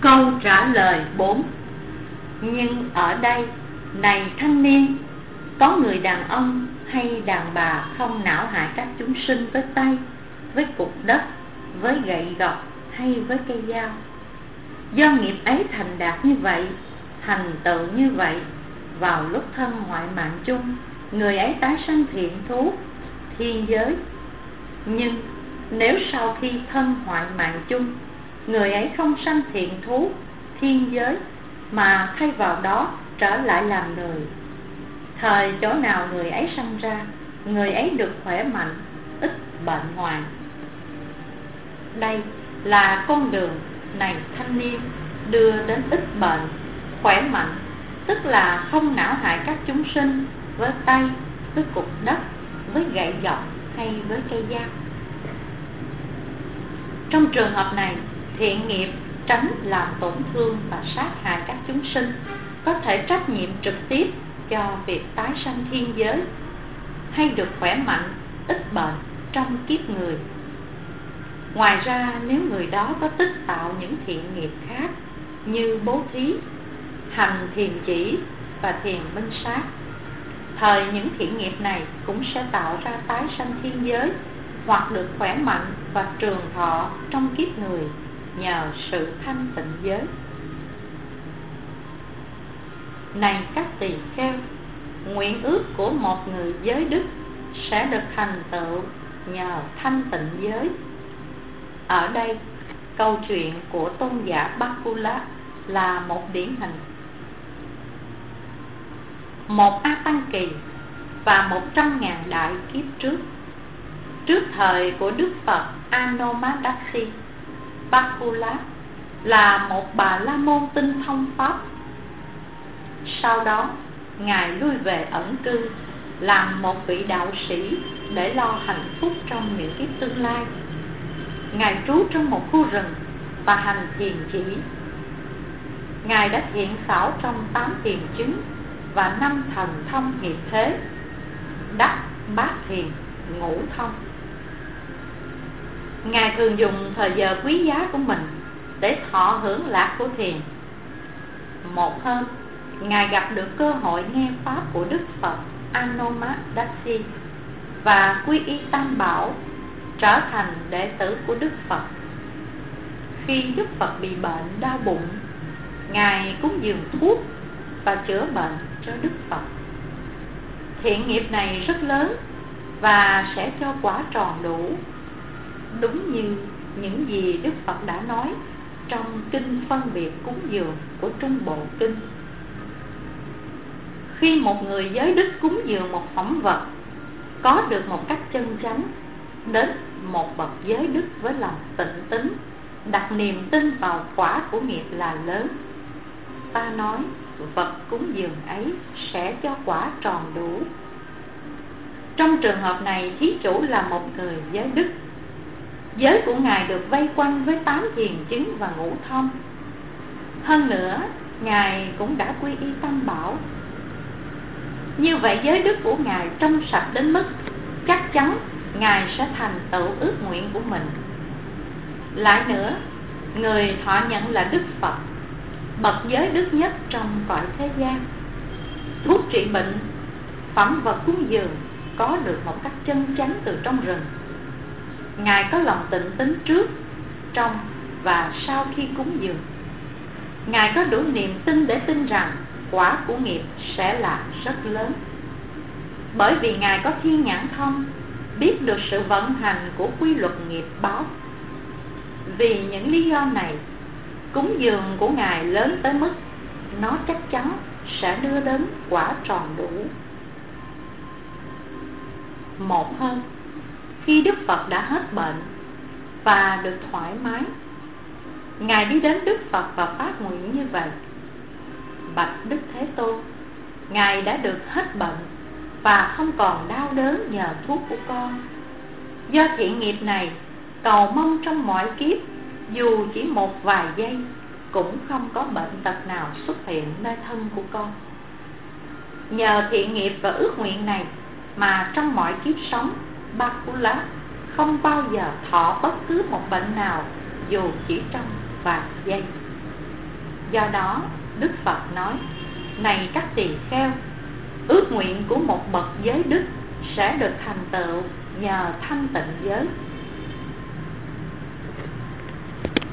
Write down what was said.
Câu trả lời 4. Nhưng ở đây, này thanh niên, có người đàn ông hay đàn bà không não hại các chúng sinh với tay, với cục đất, với gậy gộc hay với cây dao. Do nghiệp ấy thành đạt như vậy, thành tựu như vậy, vào lúc thân hoại mạng chung, người ấy tái sanh thiện thú, thiên giới. Nhưng nếu sau khi thân hoại mạng chung, người ấy không sanh thiện thú, thiên giới, mà thay vào đó trở lại làm người, thời chỗ nào người ấy sanh ra, người ấy được khỏe mạnh, ít bệnh hoạn. Đây là con đường, này thanh niên, đưa đến ít bệnh, khỏe mạnh, tức là không não hại các chúng sinh với tay, với cục đất, với gậy gộc hay với cây dao. Trong trường hợp này, thiện nghiệp tránh làm tổn thương và sát hại các chúng sinh, có thể trách nhiệm trực tiếp cho việc tái sanh thiên giới, hay được khỏe mạnh, ít bệnh trong kiếp người. Ngoài ra, nếu người đó có tích tạo những thiện nghiệp khác như bố thí, hành thiền chỉ và thiền minh sát, thời những thiện nghiệp này cũng sẽ tạo ra tái sanh thiên giới, hoặc được khỏe mạnh và trường thọ trong kiếp người nhờ sự thanh tịnh giới. Này các tỳ kheo, nguyện ước của một người giới đức sẽ được thành tựu nhờ thanh tịnh giới. Ở đây, câu chuyện của tôn giả Bakula là một điển hình. Một A Tăng Kỳ và 100.000 đại kiếp trước thời của Đức Phật Anomadasi, Bakula là một Bà La Môn tinh thông pháp. Sau đó, Ngài lui về ẩn cư, làm một vị đạo sĩ để lo hạnh phúc trong những kiếp tương lai. Ngài trú trong một khu rừng và hành thiền chỉ. Ngài đã thiện xảo trong 8 thiền chứng và 5 thần thông hiệp thế, đắc bát thiền, ngũ thông. Ngài thường dùng thời giờ quý giá của mình để thọ hưởng lạc của thiền. Một hôm, Ngài gặp được cơ hội nghe pháp của Đức Phật Anomadasi và quy y Tam Bảo, trở thành đệ tử của Đức Phật. Khi Đức Phật bị bệnh đau bụng, Ngài cúng dường thuốc và chữa bệnh cho Đức Phật. Thiện nghiệp này rất lớn và sẽ cho quả tròn đủ, đúng như những gì Đức Phật đã nói trong kinh phân biệt cúng dường của Trung Bộ Kinh. Khi một người giới đức cúng dường một phẩm vật có được một cách chân chánh, đến một bậc giới đức với lòng tịnh tín, đặt niềm tin vào quả của nghiệp là lớn, ta nói vật cúng dường ấy sẽ cho quả tròn đủ. Trong trường hợp này, thí chủ là một người giới đức. Giới của Ngài được vây quanh với 8 thiền chứng và ngũ thông. Hơn nữa, Ngài cũng đã quy y Tam Bảo. Như vậy, giới đức của Ngài trong sạch đến mức chắc chắn Ngài sẽ thành tựu ước nguyện của mình. Lại nữa, người thọ nhận là Đức Phật, bậc giới đức nhất trong cõi thế gian. Thuốc trị bệnh, phẩm vật cúng dường có được một cách chân chánh từ trong rừng. Ngài có lòng tịnh tín trước, trong và sau khi cúng dường. Ngài có đủ niềm tin để tin rằng quả của nghiệp sẽ là rất lớn. Bởi vì Ngài có thiên nhãn thông, biết được sự vận hành của quy luật nghiệp báo. Vì những lý do này, cúng dường của Ngài lớn tới mức nó chắc chắn sẽ đưa đến quả tròn đủ. Một hôm, khi Đức Phật đã hết bệnh và được thoải mái, Ngài đi đến Đức Phật và phát nguyện như vậy: Bạch Đức Thế Tôn, Ngài đã được hết bệnh và không còn đau đớn nhờ thuốc của con. Do thiện nghiệp này, cầu mong trong mọi kiếp, dù chỉ một vài giây, cũng không có bệnh tật nào xuất hiện nơi thân của con. Nhờ thiện nghiệp và ước nguyện này mà trong mọi kiếp sống, Bakula không bao giờ thọ bất cứ một bệnh nào, dù chỉ trong vài giây. Do đó Đức Phật nói: này các tỳ kheo, ước nguyện của một bậc giới đức sẽ được thành tựu nhờ thanh tịnh giới.